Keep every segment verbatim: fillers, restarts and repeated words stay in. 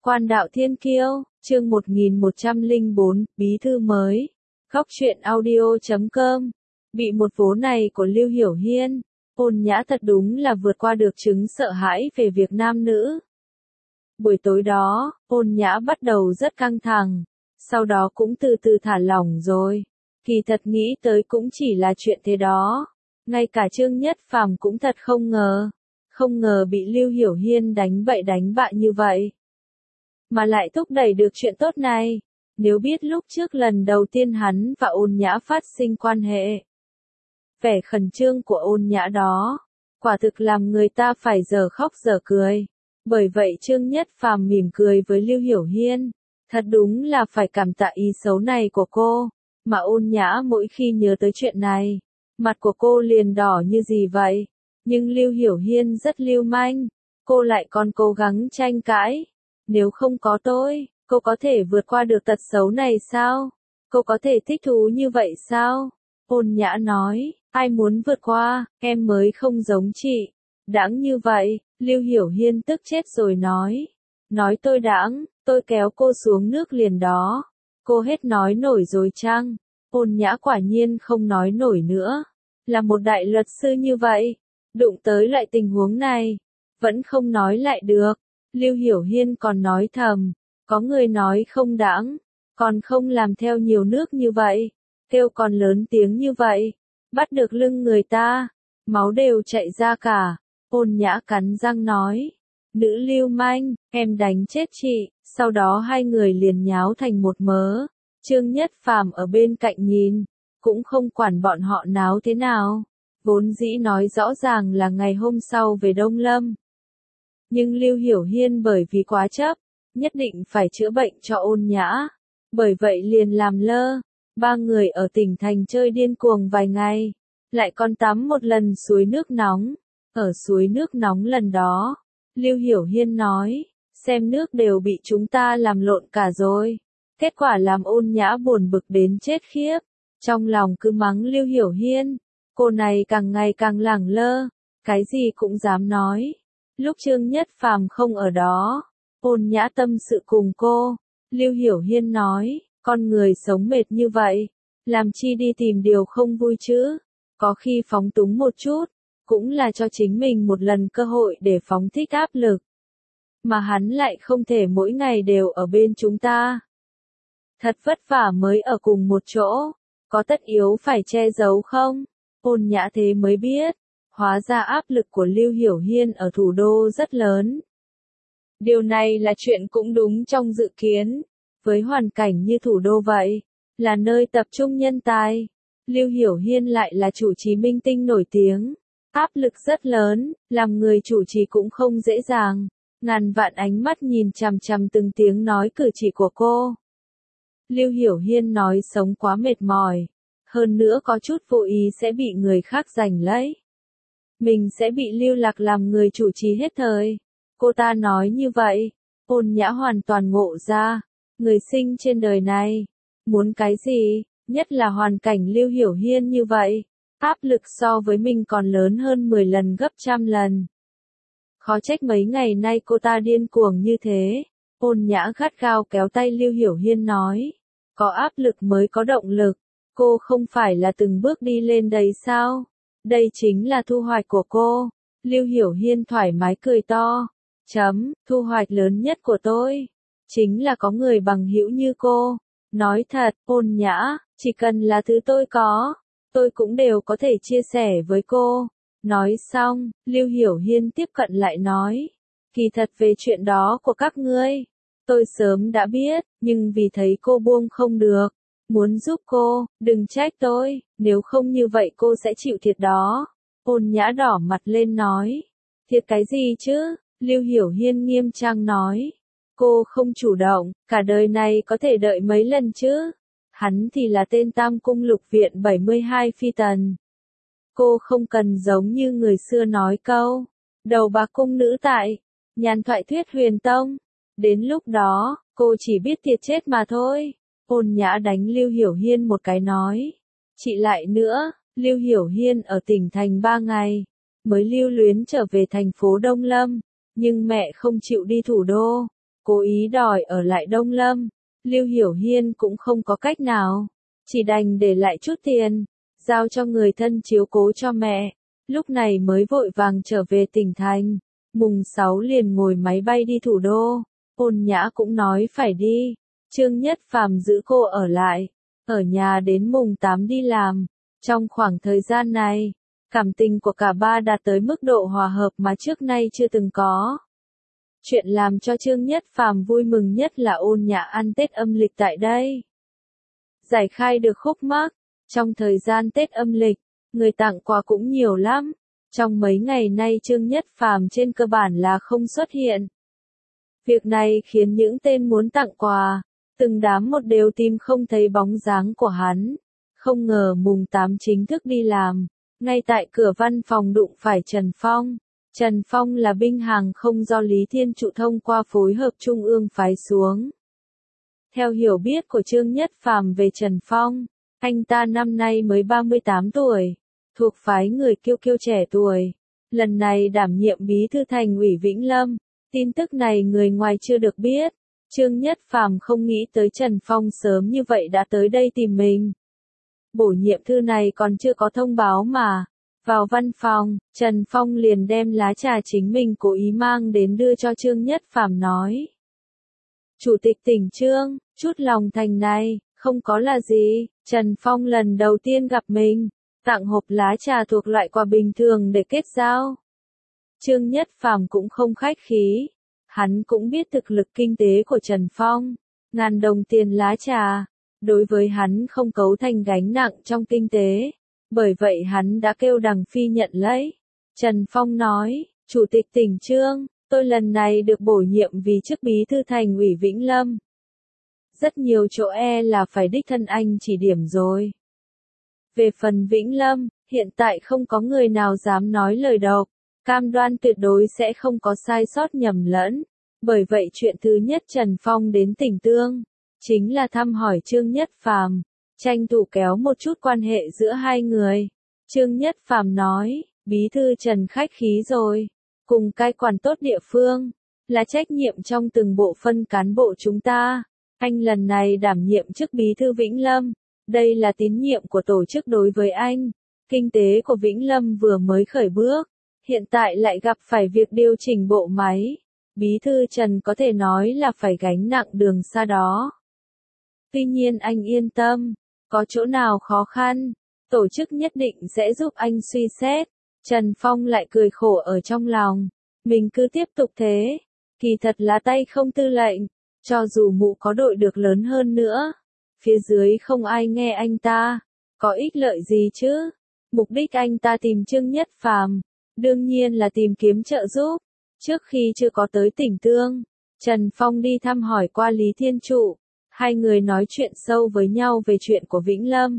Quan đạo thiên kiêu, chương một nghìn một trăm lẻ bốn, bí thư mới. Góc truyện audio chấm com. Bị một vố này của Lưu Hiểu Hiên, Ôn Nhã thật đúng là vượt qua được chứng sợ hãi về việc nam nữ. Buổi tối đó, Ôn Nhã bắt đầu rất căng thẳng, sau đó cũng từ từ thả lỏng rồi. Kỳ thật nghĩ tới cũng chỉ là chuyện thế đó. Ngay cả Trương Nhất Phàm cũng thật không ngờ. Không ngờ bị Lưu Hiểu Hiên đánh bậy đánh bạ như vậy. Mà lại thúc đẩy được chuyện tốt này. Nếu biết lúc trước lần đầu tiên hắn và Ôn Nhã phát sinh quan hệ. Vẻ khẩn trương của Ôn Nhã đó, quả thực làm người ta phải dở khóc dở cười. Bởi vậy Trương Nhất Phàm mỉm cười với Lưu Hiểu Hiên. Thật đúng là phải cảm tạ ý xấu này của cô. Mà Ôn Nhã mỗi khi nhớ tới chuyện này, mặt của cô liền đỏ như gì vậy. Nhưng Lưu Hiểu Hiên rất lưu manh. Cô lại còn cố gắng tranh cãi. Nếu không có tôi, cô có thể vượt qua được tật xấu này sao? Cô có thể thích thú như vậy sao? Ôn Nhã nói, ai muốn vượt qua, em mới không giống chị. Đáng như vậy, Lưu Hiểu Hiên tức chết rồi nói. Nói tôi đáng, tôi kéo cô xuống nước liền đó. Cô hết nói nổi rồi chăng? Ôn Nhã quả nhiên không nói nổi nữa. Là một đại luật sư như vậy, đụng tới loại tình huống này, vẫn không nói lại được. Lưu Hiểu Hiên còn nói thầm, có người nói không đáng, còn không làm theo nhiều nước như vậy, kêu còn lớn tiếng như vậy, bắt được lưng người ta, máu đều chạy ra cả. Ôn Nhã cắn răng nói, nữ lưu manh, em đánh chết chị. Sau đó hai người liền nháo thành một mớ. Trương Nhất Phàm ở bên cạnh nhìn, cũng không quản bọn họ náo thế nào. Vốn dĩ nói rõ ràng là ngày hôm sau về Đông Lâm. Nhưng Lưu Hiểu Hiên bởi vì quá chấp, nhất định phải chữa bệnh cho Ôn Nhã. Bởi vậy liền làm lơ. Ba người ở tỉnh thành chơi điên cuồng vài ngày. Lại còn tắm một lần suối nước nóng. Ở suối nước nóng lần đó, Lưu Hiểu Hiên nói, xem nước đều bị chúng ta làm lộn cả rồi. Kết quả làm Ôn Nhã buồn bực đến chết khiếp. Trong lòng cứ mắng Lưu Hiểu Hiên. Cô này càng ngày càng lẳng lơ. Cái gì cũng dám nói. Lúc Trương Nhất Phàm không ở đó, Ôn Nhã tâm sự cùng cô. Lưu Hiểu Hiên nói, con người sống mệt như vậy, làm chi đi tìm điều không vui chứ. Có khi phóng túng một chút, cũng là cho chính mình một lần cơ hội để phóng thích áp lực. Mà hắn lại không thể mỗi ngày đều ở bên chúng ta. Thật vất vả mới ở cùng một chỗ, có tất yếu phải che giấu không? Ôn Nhã thế mới biết, hóa ra áp lực của Lưu Hiểu Hiên ở thủ đô rất lớn. Điều này là chuyện cũng đúng trong dự kiến. Với hoàn cảnh như thủ đô vậy, là nơi tập trung nhân tài. Lưu Hiểu Hiên lại là chủ trì minh tinh nổi tiếng. Áp lực rất lớn, làm người chủ trì cũng không dễ dàng. Ngàn vạn ánh mắt nhìn chằm chằm từng tiếng nói cử chỉ của cô. Lưu Hiểu Hiên nói sống quá mệt mỏi. Hơn nữa có chút vô ý sẽ bị người khác giành lấy. Mình sẽ bị Lưu Lạc làm người chủ trì hết thời. Cô ta nói như vậy. Ôn Nhã hoàn toàn ngộ ra. Người sinh trên đời này. Muốn cái gì? Nhất là hoàn cảnh Lưu Hiểu Hiên như vậy. Áp lực so với mình còn lớn hơn mười lần gấp trăm lần. Khó trách mấy ngày nay cô ta điên cuồng như thế. Ôn Nhã gắt gao kéo tay Lưu Hiểu Hiên nói. Có áp lực mới có động lực. Cô không phải là từng bước đi lên đấy sao? Đây chính là thu hoạch của cô. Lưu Hiểu Hiên thoải mái cười to. Chấm, thu hoạch lớn nhất của tôi. Chính là có người bằng hữu như cô. Nói thật, Ôn Nhã, chỉ cần là thứ tôi có, tôi cũng đều có thể chia sẻ với cô. Nói xong, Lưu Hiểu Hiên tiếp cận lại nói. Kỳ thật về chuyện đó của các ngươi, tôi sớm đã biết, nhưng vì thấy cô buông không được. Muốn giúp cô, đừng trách tôi, nếu không như vậy cô sẽ chịu thiệt đó. Ôn Nhã đỏ mặt lên nói. Thiệt cái gì chứ? Lưu Hiểu Hiên nghiêm trang nói. Cô không chủ động, cả đời này có thể đợi mấy lần chứ? Hắn thì là tên Tam Cung Lục Viện bảy mươi hai phi tần. Cô không cần giống như người xưa nói câu. Đầu bạc cung nữ tại. Nhàn thoại thuyết huyền tông. Đến lúc đó, cô chỉ biết thiệt chết mà thôi. Ôn Nhã đánh Lưu Hiểu Hiên một cái nói. Chị lại nữa, Lưu Hiểu Hiên ở tỉnh thành ba ngày. Mới lưu luyến trở về thành phố Đông Lâm. Nhưng mẹ không chịu đi thủ đô. cố ý đòi ở lại Đông Lâm. Lưu Hiểu Hiên cũng không có cách nào, chỉ đành để lại chút tiền, giao cho người thân chiếu cố cho mẹ, lúc này mới vội vàng trở về tỉnh thành. Mùng sáu liền ngồi máy bay đi thủ đô, Ôn Nhã cũng nói phải đi, Trương Nhất Phàm giữ cô ở lại, ở nhà đến mùng tám đi làm. Trong khoảng thời gian này, cảm tình của cả ba đạt tới mức độ hòa hợp mà trước nay chưa từng có. Chuyện làm cho Trương Nhất Phàm vui mừng nhất là Ôn Nhã ăn Tết âm lịch tại đây. Giải khai được khúc mắc, trong thời gian Tết âm lịch, người tặng quà cũng nhiều lắm. Trong mấy ngày nay Trương Nhất Phàm trên cơ bản là không xuất hiện. Việc này khiến những tên muốn tặng quà, từng đám một đều tìm không thấy bóng dáng của hắn. Không ngờ mùng tám chính thức đi làm, ngay tại cửa văn phòng đụng phải Trần Phong. Trần Phong là binh hàng không do Lý Thiên Trụ thông qua phối hợp trung ương phái xuống. Theo hiểu biết của Trương Nhất Phàm về Trần Phong, anh ta năm nay mới ba mươi tám tuổi, thuộc phái người kiêu kiêu trẻ tuổi, lần này đảm nhiệm bí thư thành ủy Vĩnh Lâm. Tin tức này người ngoài chưa được biết, Trương Nhất Phàm không nghĩ tới Trần Phong sớm như vậy đã tới đây tìm mình. Bổ nhiệm thư này còn chưa có thông báo mà. Vào văn phòng, Trần Phong liền đem lá trà chính mình cố ý mang đến đưa cho Trương Nhất Phàm nói. Chủ tịch tỉnh Trương, chút lòng thành này, không có là gì, Trần Phong lần đầu tiên gặp mình, tặng hộp lá trà thuộc loại quà bình thường để kết giao. Trương Nhất Phàm cũng không khách khí, hắn cũng biết thực lực kinh tế của Trần Phong, ngàn đồng tiền lá trà, đối với hắn không cấu thành gánh nặng trong kinh tế. Bởi vậy hắn đã kêu Đằng Phi nhận lấy. Trần Phong nói, Chủ tịch tỉnh Trương, tôi lần này được bổ nhiệm vì chức bí thư thành ủy Vĩnh Lâm. Rất nhiều chỗ e là phải đích thân anh chỉ điểm rồi. Về phần Vĩnh Lâm, hiện tại không có người nào dám nói lời độc, cam đoan tuyệt đối sẽ không có sai sót nhầm lẫn. Bởi vậy chuyện thứ nhất Trần Phong đến tỉnh Tương, chính là thăm hỏi Trương Nhất Phàm, tranh thủ kéo một chút quan hệ giữa hai người. Trương Nhất Phàm nói, bí thư Trần khách khí rồi, cùng cai quản tốt địa phương, là trách nhiệm trong từng bộ phân cán bộ chúng ta. Anh lần này đảm nhiệm chức bí thư Vĩnh Lâm, đây là tín nhiệm của tổ chức đối với anh. Kinh tế của Vĩnh Lâm vừa mới khởi bước, hiện tại lại gặp phải việc điều chỉnh bộ máy. Bí thư Trần có thể nói là phải gánh nặng đường xa đó. Tuy nhiên anh yên tâm, có chỗ nào khó khăn, tổ chức nhất định sẽ giúp anh suy xét. Trần Phong lại cười khổ ở trong lòng, mình cứ tiếp tục thế, kỳ thật là tay không tư lệnh, cho dù mụ có đội được lớn hơn nữa, phía dưới không ai nghe anh ta, có ích lợi gì chứ? Mục đích anh ta tìm Trương Nhất Phàm, đương nhiên là tìm kiếm trợ giúp. Trước khi chưa có tới tỉnh Tương, Trần Phong đi thăm hỏi qua Lý Thiên Trụ, hai người nói chuyện sâu với nhau về chuyện của Vĩnh Lâm.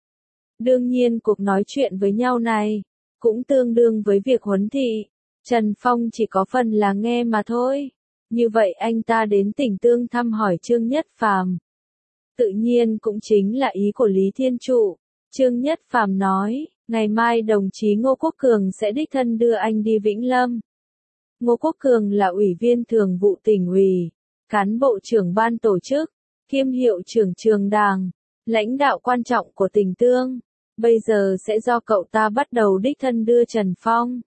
Đương nhiên cuộc nói chuyện với nhau này, cũng tương đương với việc huấn thị, Trần Phong chỉ có phần là nghe mà thôi. Như vậy anh ta đến tỉnh Tương thăm hỏi Trương Nhất Phàm. Tự nhiên cũng chính là ý của Lý Thiên Trụ. Trương Nhất Phàm nói, ngày mai đồng chí Ngô Quốc Cường sẽ đích thân đưa anh đi Vĩnh Lâm. Ngô Quốc Cường là ủy viên thường vụ tỉnh ủy, cán bộ trưởng ban tổ chức, kiêm hiệu trưởng trường đảng, lãnh đạo quan trọng của tỉnh Tương. Bây giờ sẽ do cậu ta bắt đầu đích thân đưa Trần Phong.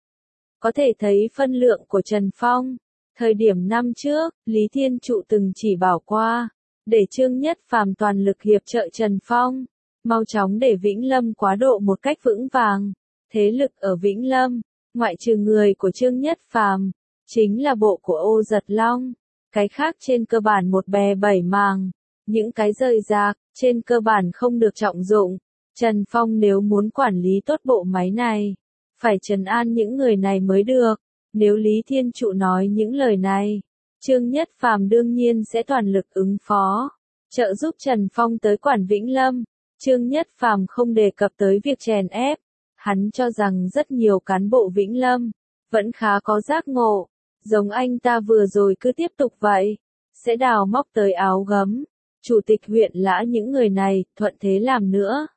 Có thể thấy phân lượng của Trần Phong. Thời điểm năm trước, Lý Thiên Trụ từng chỉ bảo qua, để Trương Nhất Phàm toàn lực hiệp trợ Trần Phong, mau chóng để Vĩnh Lâm quá độ một cách vững vàng. Thế lực ở Vĩnh Lâm, ngoại trừ người của Trương Nhất Phàm, chính là bộ của Ô Giật Long. Cái khác trên cơ bản một bè bảy màng, những cái rời rạc, trên cơ bản không được trọng dụng. Trần Phong nếu muốn quản lý tốt bộ máy này, phải trấn an những người này mới được. Nếu Lý Thiên Trụ nói những lời này, Trương Nhất Phàm đương nhiên sẽ toàn lực ứng phó, trợ giúp Trần Phong tới quản Vĩnh Lâm. Trương Nhất Phàm không đề cập tới việc chèn ép, hắn cho rằng rất nhiều cán bộ Vĩnh Lâm vẫn khá có giác ngộ, giống anh ta vừa rồi cứ tiếp tục vậy, sẽ đào móc tới áo gấm. Chủ tịch huyện Lã những người này, thuận thế làm nữa.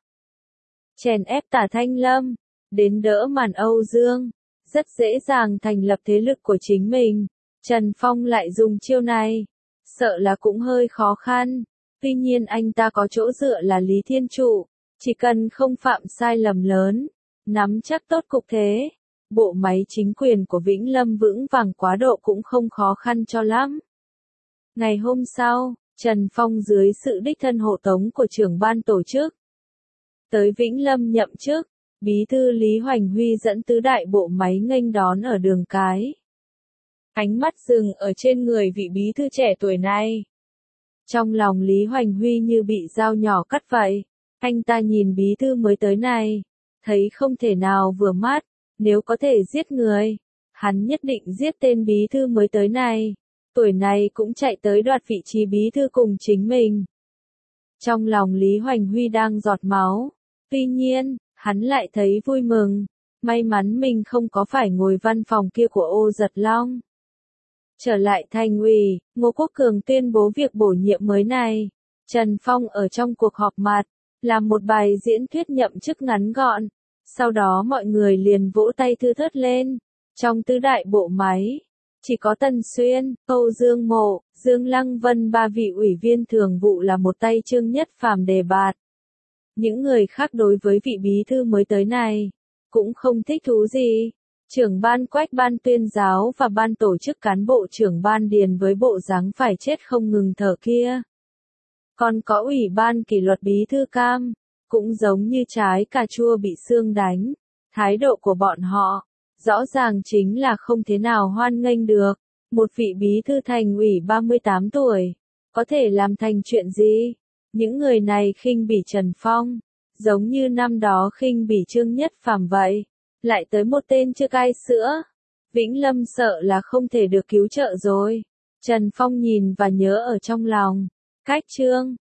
Chèn ép Tả Thanh Lâm, đến đỡ màn Âu Dương, rất dễ dàng thành lập thế lực của chính mình. Trần Phong lại dùng chiêu này, sợ là cũng hơi khó khăn. Tuy nhiên anh ta có chỗ dựa là Lý Thiên Trụ, chỉ cần không phạm sai lầm lớn, nắm chắc tốt cục thế, bộ máy chính quyền của Vĩnh Lâm vững vàng quá độ cũng không khó khăn cho lắm. Ngày hôm sau, Trần Phong dưới sự đích thân hộ tống của trưởng ban tổ chức, tới Vĩnh Lâm nhậm chức, bí thư Lý Hoành Huy dẫn tứ đại bộ máy nghênh đón ở đường cái. Ánh mắt dừng ở trên người vị bí thư trẻ tuổi này. Trong lòng Lý Hoành Huy như bị dao nhỏ cắt vậy. Anh ta nhìn bí thư mới tới này, thấy không thể nào vừa mắt, nếu có thể giết người, hắn nhất định giết tên bí thư mới tới này. Tuổi này cũng chạy tới đoạt vị trí bí thư cùng chính mình. Trong lòng Lý Hoành Huy đang giọt máu, tuy nhiên, hắn lại thấy vui mừng, may mắn mình không có phải ngồi văn phòng kia của Ô Giật Long. Trở lại thành ủy, Ngô Quốc Cường tuyên bố việc bổ nhiệm mới này. Trần Phong ở trong cuộc họp mặt, làm một bài diễn thuyết nhậm chức ngắn gọn. Sau đó mọi người liền vỗ tay thưa thớt lên. Trong tứ đại bộ máy, chỉ có Tần Xuyên, Âu Dương Mộ, Dương Lăng Vân ba vị ủy viên thường vụ là một tay Trương Nhất Phàm đề bạt. Những người khác đối với vị bí thư mới tới này, cũng không thích thú gì. Trưởng ban Quách, ban tuyên giáo và ban tổ chức cán bộ trưởng ban điền với bộ dáng phải chết không ngừng thở kia. Còn có ủy ban kỷ luật bí thư Cam, cũng giống như trái cà chua bị xương đánh. Thái độ của bọn họ, rõ ràng chính là không thế nào hoan nghênh được. Một vị bí thư thành ủy ba mươi tám tuổi, có thể làm thành chuyện gì? Những người này khinh bỉ Trần Phong, giống như năm đó khinh bỉ Trương Nhất Phàm vậy. Lại tới một tên chưa cai sữa. Vĩnh Lâm sợ là không thể được cứu trợ rồi. Trần Phong nhìn và nhớ ở trong lòng. Cách Trương,